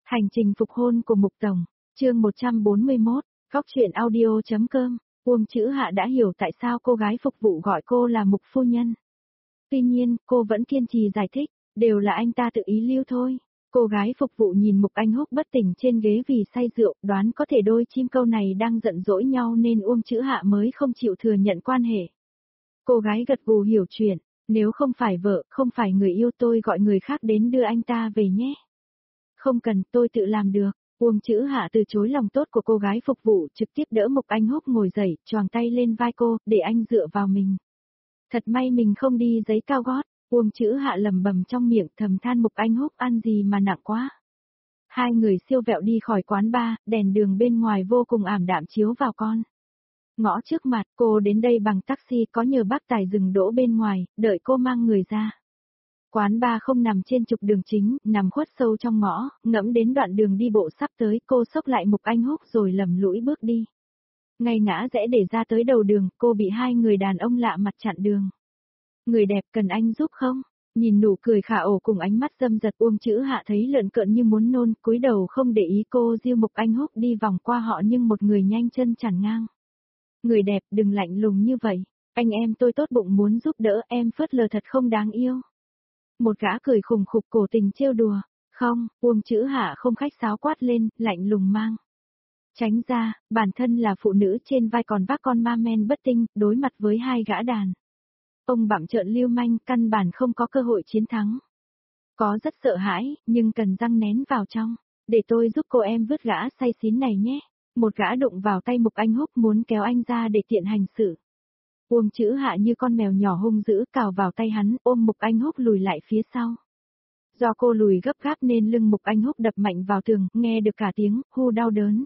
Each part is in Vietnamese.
Hành trình phục hôn của Mục Tổng, chương 141, góc truyện audio.com, Uông Chữ Hạ đã hiểu tại sao cô gái phục vụ gọi cô là Mục phu nhân. Tuy nhiên, cô vẫn kiên trì giải thích, đều là anh ta tự ý lưu thôi. Cô gái phục vụ nhìn Mục Anh Húc bất tỉnh trên ghế vì say rượu, đoán có thể đôi chim câu này đang giận dỗi nhau nên Uông Chữ Hạ mới không chịu thừa nhận quan hệ. Cô gái gật gù hiểu chuyện, nếu không phải vợ, không phải người yêu tôi gọi người khác đến đưa anh ta về nhé. Không cần, tôi tự làm được. Uông Chữ Hạ từ chối lòng tốt của cô gái phục vụ, trực tiếp đỡ Mục Anh Húc ngồi dậy, choàng tay lên vai cô, để anh dựa vào mình. Thật may mình không đi giày cao gót. Uông Chữ Hạ lẩm bẩm trong miệng, thầm than Mục Anh Húc ăn gì mà nặng quá. Hai người siêu vẹo đi khỏi quán bar, đèn đường bên ngoài vô cùng ảm đạm chiếu vào con ngõ trước mặt. Cô đến đây bằng taxi, có nhờ bác tài dừng đỗ bên ngoài, đợi cô mang người ra. Quán bar không nằm trên trục đường chính, nằm khuất sâu trong ngõ, ngẫm đến đoạn đường đi bộ sắp tới, cô xốc lại Mục Anh Húc rồi lầm lũi bước đi. Ngay ngã rẽ để ra tới đầu đường, cô bị hai người đàn ông lạ mặt chặn đường. Người đẹp, cần anh giúp không? Nhìn nụ cười khả ổ cùng ánh mắt dâm dật, Uông Chữ Hạ thấy lợn cợn như muốn nôn, cúi đầu không để ý. Cô dìu Mục Anh Húc đi vòng qua họ nhưng một người nhanh chân chặn ngang. Người đẹp, đừng lạnh lùng như vậy. Anh em tôi tốt bụng muốn giúp đỡ, em phớt lờ thật không đáng yêu. Một gã cười khùng khục cổ tình trêu đùa. Không, Uông Chữ Hạ không khách sáo quát lên, lạnh lùng mang. Tránh ra, bản thân là phụ nữ trên vai còn vác con ma men bất tinh, đối mặt với hai gã đàn ông bặm trợn lưu manh, căn bản không có cơ hội chiến thắng. Có rất sợ hãi, nhưng cần răng nén vào trong. Để tôi giúp cô em vứt gã say xín này nhé. Một gã đụng vào tay Mục Anh Húc muốn kéo anh ra để tiện hành sự. Uông Chữ Hạ như con mèo nhỏ hung dữ cào vào tay hắn, ôm Mục Anh Húc lùi lại phía sau. Do cô lùi gấp gáp nên lưng Mục Anh Húc đập mạnh vào tường, nghe được cả tiếng hu đau đớn.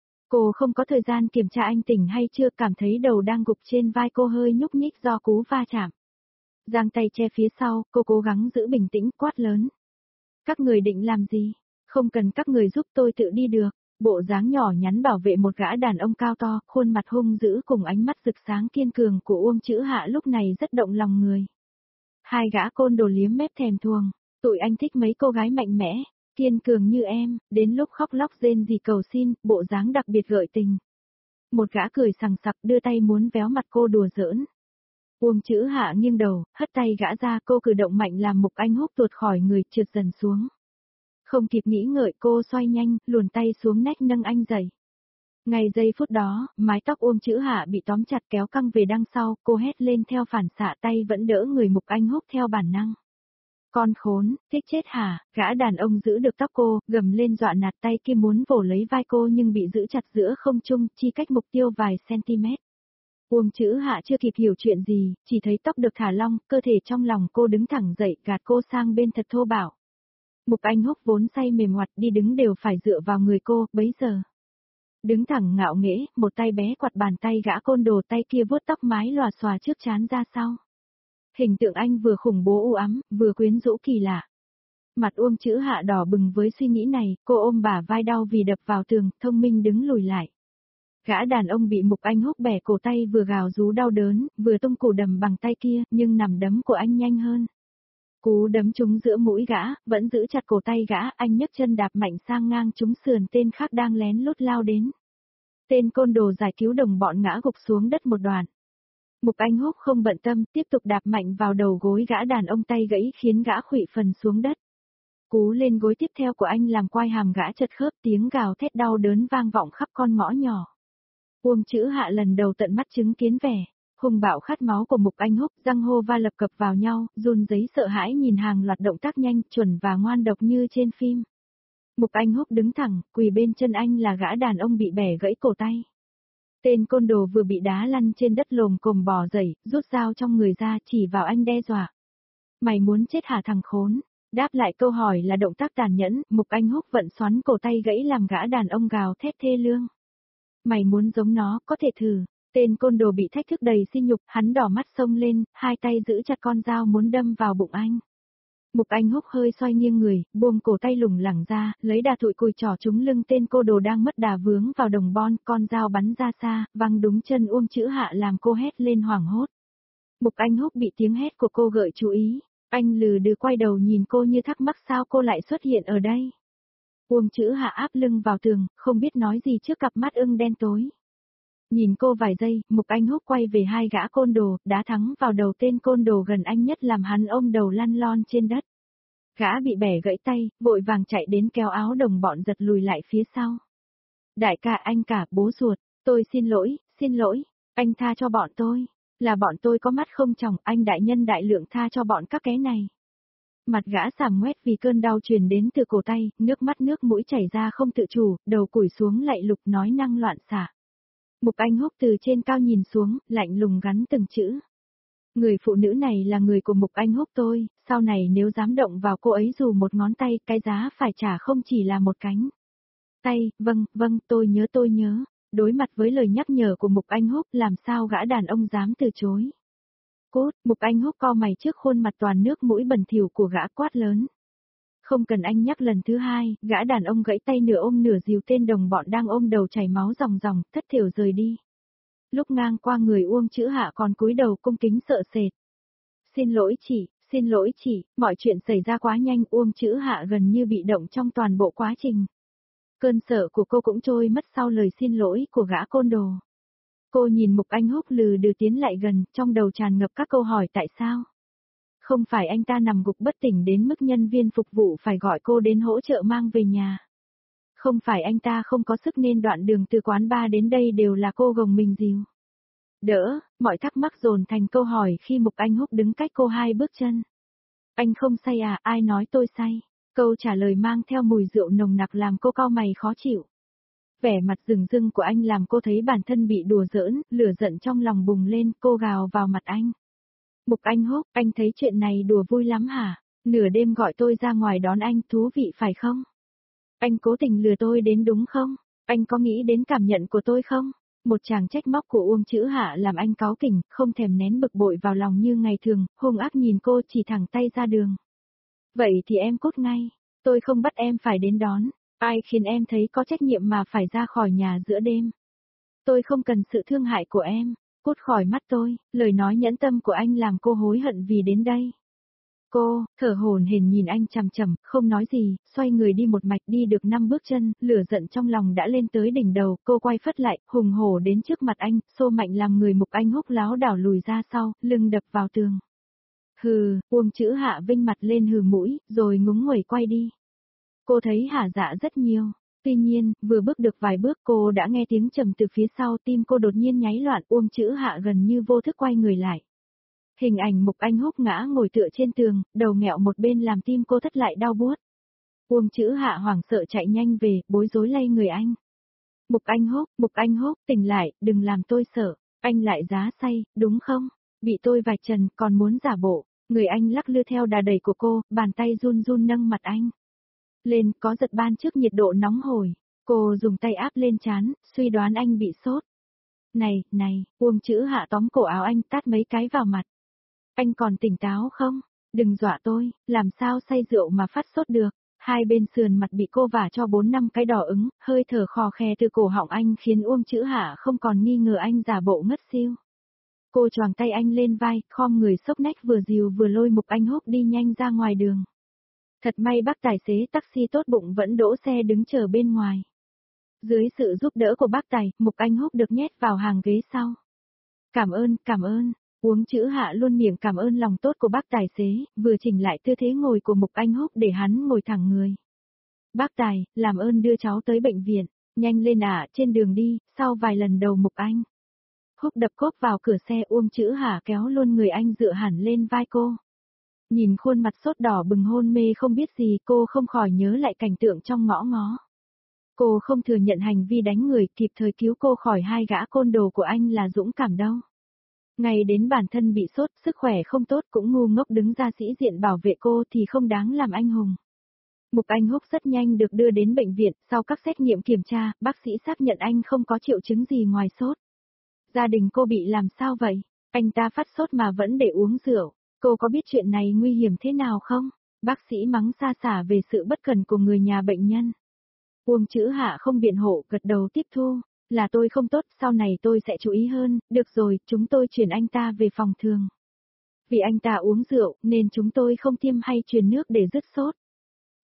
Cô không có thời gian kiểm tra anh tỉnh hay chưa, cảm thấy đầu đang gục trên vai cô hơi nhúc nhích do cú va chạm. Giang tay che phía sau, cô cố gắng giữ bình tĩnh, quát lớn. Các người định làm gì? Không cần các người giúp, tôi tự đi được. Bộ dáng nhỏ nhắn bảo vệ một gã đàn ông cao to, khuôn mặt hung dữ cùng ánh mắt rực sáng kiên cường của Uông Chữ Hạ lúc này rất động lòng người. Hai gã côn đồ liếm mép thèm thuồng. Tụi anh thích mấy cô gái mạnh mẽ, kiên cường như em, đến lúc khóc lóc rên rỉ cầu xin, bộ dáng đặc biệt gợi tình. Một gã cười sằng sặc đưa tay muốn véo mặt cô đùa giỡn. Uông Chữ Hạ nghiêng đầu, hất tay gã ra, cô cử động mạnh làm Mục Anh Húc tuột khỏi người, trượt dần xuống. Không kịp nghĩ ngợi, cô xoay nhanh, luồn tay xuống nách nâng anh dậy. Ngay giây phút đó, mái tóc Uông Chữ Hạ bị tóm chặt kéo căng về đằng sau, cô hét lên theo phản xạ, tay vẫn đỡ người Mục Anh Húc theo bản năng. Con khốn, thích chết hả? Gã đàn ông giữ được tóc cô, gầm lên dọa nạt, tay kia muốn vồ lấy vai cô nhưng bị giữ chặt giữa không trung, chi cách mục tiêu vài cm. Uông Chữ Hạ chưa kịp hiểu chuyện gì, chỉ thấy tóc được thả lỏng, cơ thể trong lòng cô đứng thẳng dậy, gạt cô sang bên thật thô bạo. Mục Anh Húc vốn say mềm ngoặt, đi đứng đều phải dựa vào người cô, bấy giờ. Đứng thẳng ngạo nghễ, một tay bé quạt bàn tay gã côn đồ, tay kia vuốt tóc mái lòa xòa trước trán ra sau. Hình tượng anh vừa khủng bố u ám, vừa quyến rũ kỳ lạ. Mặt Uông Chữ Hạ đỏ bừng với suy nghĩ này, cô ôm bả vai đau vì đập vào tường, thông minh đứng lùi lại. Gã đàn ông bị Mục Anh Húc bẻ cổ tay vừa gào rú đau đớn, vừa tung củ đầm bằng tay kia, nhưng nằm đấm của anh nhanh hơn. Cú đấm trúng giữa mũi gã, vẫn giữ chặt cổ tay gã, anh nhấc chân đạp mạnh sang ngang trúng sườn tên khác đang lén lút lao đến. Tên côn đồ giải cứu đồng bọn ngã gục xuống đất một đoạn. Mục Anh Húc không bận tâm, tiếp tục đạp mạnh vào đầu gối gã đàn ông, tay gãy khiến gã khuỵu phần xuống đất. Cú lên gối tiếp theo của anh làm quai hàm gã chật khớp, tiếng gào thét đau đớn vang vọng khắp con ngõ nhỏ. Uông Chữ Hạ lần đầu tận mắt chứng kiến vẻ hung bạo khát máu của Mục Anh Húc, răng hô va lập cập vào nhau, run rẩy sợ hãi nhìn hàng loạt động tác nhanh, chuẩn và ngoan độc như trên phim. Mục Anh Húc đứng thẳng, quỳ bên chân anh là gã đàn ông bị bẻ gãy cổ tay. Tên côn đồ vừa bị đá lăn trên đất lồm cồm bò dậy, rút dao trong người ra chỉ vào anh đe dọa. Mày muốn chết hả thằng khốn? Đáp lại câu hỏi là động tác tàn nhẫn, Mục Anh Húc vận xoắn cổ tay gãy làm gã đàn ông gào thét thê lương. Mày muốn giống nó, có thể thử. Tên côn đồ bị thách thức đầy sỉ nhục, hắn đỏ mắt xông lên, hai tay giữ chặt con dao muốn đâm vào bụng anh. Mục Anh Húc hơi xoay nghiêng người, buông cổ tay lủng lẳng ra, lấy đà thụi cùi trỏ trúng lưng tên cô đồ đang mất đà vướng vào đồng bon, con dao bắn ra xa, văng đúng chân Uông Chữ Hạ làm cô hét lên hoảng hốt. Mục Anh Húc bị tiếng hét của cô gợi chú ý, anh lừ đừ quay đầu nhìn cô như thắc mắc sao cô lại xuất hiện ở đây. Uông Chữ Hạ áp lưng vào tường, không biết nói gì trước cặp mắt ưng đen tối. Nhìn cô vài giây, Mục Anh Húc quay về hai gã côn đồ, đá thắng vào đầu tên côn đồ gần anh nhất làm hắn ôm đầu lăn lon trên đất. Gã bị bẻ gãy tay, vội vàng chạy đến kéo áo đồng bọn giật lùi lại phía sau. Đại ca, anh cả, bố ruột, tôi xin lỗi, anh tha cho bọn tôi. Là bọn tôi có mắt không tròng, anh đại nhân đại lượng tha cho bọn các cái này. Mặt gã sàm ngoét vì cơn đau truyền đến từ cổ tay, nước mắt nước mũi chảy ra không tự chủ, đầu cúi xuống lạy lục nói năng loạn xạ. Mục Anh Húc từ trên cao nhìn xuống, lạnh lùng gắn từng chữ. Người phụ nữ này là người của Mục Anh Húc tôi, sau này nếu dám động vào cô ấy dù một ngón tay, cái giá phải trả không chỉ là một cánh tay, vâng, tôi nhớ. Đối mặt với lời nhắc nhở của Mục Anh Húc, làm sao gã đàn ông dám từ chối. Cút, Mục Anh Húc co mày trước khuôn mặt toàn nước mũi bẩn thỉu của gã quát lớn. Không cần anh nhắc lần thứ hai, gã đàn ông gãy tay nửa ôm nửa dìu tên đồng bọn đang ôm đầu chảy máu ròng ròng, thất thểu rời đi. Lúc ngang qua người Uông Chữ Hạ còn cúi đầu cung kính sợ sệt. Xin lỗi chị, mọi chuyện xảy ra quá nhanh, Uông Chữ Hạ gần như bị động trong toàn bộ quá trình. Cơn sợ của cô cũng trôi mất sau lời xin lỗi của gã côn đồ. Cô nhìn Mục Anh Húc lừ đừ tiến lại gần, trong đầu tràn ngập các câu hỏi tại sao. Không phải anh ta nằm gục bất tỉnh đến mức nhân viên phục vụ phải gọi cô đến hỗ trợ mang về nhà. Không phải anh ta không có sức nên đoạn đường từ quán bar đến đây đều là cô gồng mình dìu. Đỡ, mọi thắc mắc dồn thành câu hỏi khi Mục Anh Húc đứng cách cô 2 bước chân. Anh không say à, ai nói tôi say? Câu trả lời mang theo mùi rượu nồng nặc làm cô cau mày khó chịu. Vẻ mặt rừng rưng của anh làm cô thấy bản thân bị đùa giỡn, lửa giận trong lòng bùng lên, cô gào vào mặt anh. Mục Anh Húc, anh thấy chuyện này đùa vui lắm hả? Nửa đêm gọi tôi ra ngoài đón anh, thú vị phải không? Anh cố tình lừa tôi đến đúng không? Anh có nghĩ đến cảm nhận của tôi không? Một chàng trách móc của Uông Chữ Hạ làm anh cáu kỉnh, không thèm nén bực bội vào lòng như ngày thường, hung ác nhìn cô chỉ thẳng tay ra đường. Vậy thì em cút ngay, tôi không bắt em phải đến đón, ai khiến em thấy có trách nhiệm mà phải ra khỏi nhà giữa đêm. Tôi không cần sự thương hại của em, cút khỏi mắt tôi, lời nói nhẫn tâm của anh làm cô hối hận vì đến đây. Cô, thở hổn hển nhìn anh chằm chằm, không nói gì, xoay người đi một mạch đi được 5 bước chân, lửa giận trong lòng đã lên tới đỉnh đầu, cô quay phất lại, hùng hổ đến trước mặt anh, xô mạnh làm người Mục Anh Húc láo đảo lùi ra sau, lưng đập vào tường. Hừ, Uông Chữ Hạ vinh mặt lên hừ mũi, rồi ngúng nguẩy quay đi. Cô thấy hả dạ rất nhiều. Tuy nhiên, vừa bước được vài bước cô đã nghe tiếng trầm từ phía sau, tim cô đột nhiên nháy loạn, Uông Chữ Hạ gần như vô thức quay người lại. Hình ảnh Mục Anh Húc ngã ngồi tựa trên tường, đầu nghẹo một bên làm tim cô thất lại đau buốt. Uông Chữ Hạ hoảng sợ chạy nhanh về, bối rối lay người anh. Mục Anh Húc, tỉnh lại, đừng làm tôi sợ, anh lại giá say, đúng không? Bị tôi vạch trần, còn muốn giả bộ. Người anh lắc lư theo đà đẩy của cô, bàn tay run run nâng mặt anh lên, có giật ban trước nhiệt độ nóng hổi. Cô dùng tay áp lên trán, suy đoán anh bị sốt. Này, Uông Chữ Hạ tóm cổ áo anh tát mấy cái vào mặt. Anh còn tỉnh táo không? Đừng dọa tôi, làm sao say rượu mà phát sốt được. Hai bên sườn mặt bị cô vả cho 4-5 cái đỏ ứng, hơi thở khò khè từ cổ họng anh khiến Uông Chữ Hạ không còn nghi ngờ anh giả bộ ngất xỉu. Cô choàng tay anh lên vai, khom người xốc nách vừa dìu vừa lôi Mục Anh Húc đi nhanh ra ngoài đường. Thật may bác tài xế taxi tốt bụng vẫn đỗ xe đứng chờ bên ngoài. Dưới sự giúp đỡ của bác tài, Mục Anh Húc được nhét vào hàng ghế sau. Cảm ơn. Uông Chữ Hạ luôn miệng cảm ơn lòng tốt của bác tài xế, vừa chỉnh lại tư thế ngồi của Mục Anh Húc để hắn ngồi thẳng người. Bác tài, làm ơn đưa cháu tới bệnh viện, nhanh lên trên đường đi, sau vài lần đầu Mục Anh Húc đập cốp vào cửa xe, Uông Chữ Hạ kéo luôn người anh dựa hẳn lên vai cô. Nhìn khuôn mặt sốt đỏ bừng hôn mê không biết gì, cô không khỏi nhớ lại cảnh tượng trong ngõ ngó. Cô không thừa nhận hành vi đánh người, kịp thời cứu cô khỏi hai gã côn đồ của anh là dũng cảm đâu. Ngay đến bản thân bị sốt, sức khỏe không tốt cũng ngu ngốc đứng ra sĩ diện bảo vệ cô thì không đáng làm anh hùng. Mục Anh Húc rất nhanh được đưa đến bệnh viện, sau các xét nghiệm kiểm tra, bác sĩ xác nhận anh không có triệu chứng gì ngoài sốt. Gia đình cô bị làm sao vậy? Anh ta phát sốt mà vẫn để uống rượu. Cô có biết chuyện này nguy hiểm thế nào không? Bác sĩ mắng xa xả về sự bất cẩn của người nhà bệnh nhân. Uông Chữ Hạ không biện hộ, gật đầu tiếp thu. Là tôi không tốt, sau này tôi sẽ chú ý hơn, được rồi, chúng tôi chuyển anh ta về phòng thường. Vì anh ta uống rượu, nên chúng tôi không tiêm hay truyền nước để dứt sốt.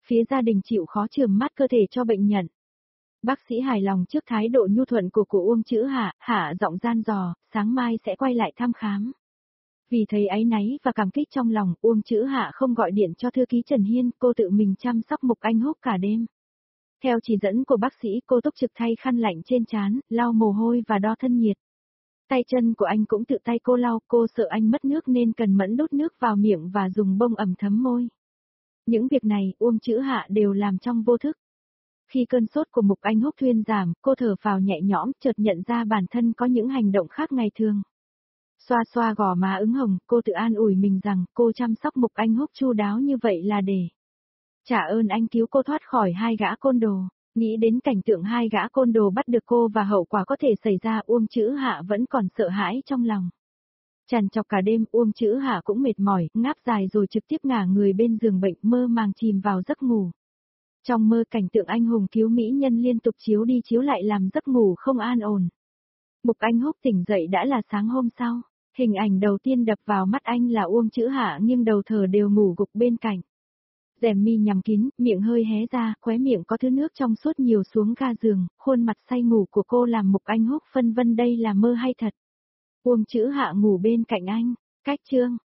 Phía gia đình chịu khó chườm mắt cơ thể cho bệnh nhân. Bác sĩ hài lòng trước thái độ nhu thuận của Uông Chữ Hạ, hạ giọng gian dò, sáng mai sẽ quay lại thăm khám. Vì thấy áy náy và cảm kích trong lòng, Uông Chữ Hạ không gọi điện cho thư ký Trần Hiên, cô tự mình chăm sóc Mục Anh Húc cả đêm. Theo chỉ dẫn của bác sĩ, cô túc trực thay khăn lạnh trên trán, lau mồ hôi và đo thân nhiệt. Tay chân của anh cũng tự tay cô lau, cô sợ anh mất nước nên cần mẫn đút nước vào miệng và dùng bông ẩm thấm môi. Những việc này, Uông Chữ Hạ đều làm trong vô thức. Khi cơn sốt của Mục Anh Húc thuyên giảm, cô thở phào nhẹ nhõm, chợt nhận ra bản thân có những hành động khác ngày thường. Xoa xoa gò má ửng hồng, cô tự an ủi mình rằng cô chăm sóc Mục Anh Húc chu đáo như vậy là để trả ơn anh cứu cô thoát khỏi hai gã côn đồ. Nghĩ đến cảnh tượng hai gã côn đồ bắt được cô và hậu quả có thể xảy ra, Uông Chữ Hạ vẫn còn sợ hãi trong lòng. Trằn trọc cả đêm, Uông Chữ Hạ cũng mệt mỏi, ngáp dài rồi trực tiếp ngả người bên giường bệnh, mơ màng chìm vào giấc ngủ. Trong mơ, cảnh tượng anh hùng cứu mỹ nhân liên tục chiếu đi chiếu lại làm giấc ngủ không an ổn. Mục Anh Húc tỉnh dậy đã là sáng hôm sau. Hình ảnh đầu tiên đập vào mắt anh là Uông Chữ Hạ nghiêng đầu thở đều ngủ gục bên cạnh. Rèm mi nhắm kín, miệng hơi hé ra, khóe miệng có thứ nước trong suốt nhiều xuống ga giường, khuôn mặt say ngủ của cô làm Mục Anh Húc phân vân đây là mơ hay thật. Uông Chữ Hạ ngủ bên cạnh anh. Cách chương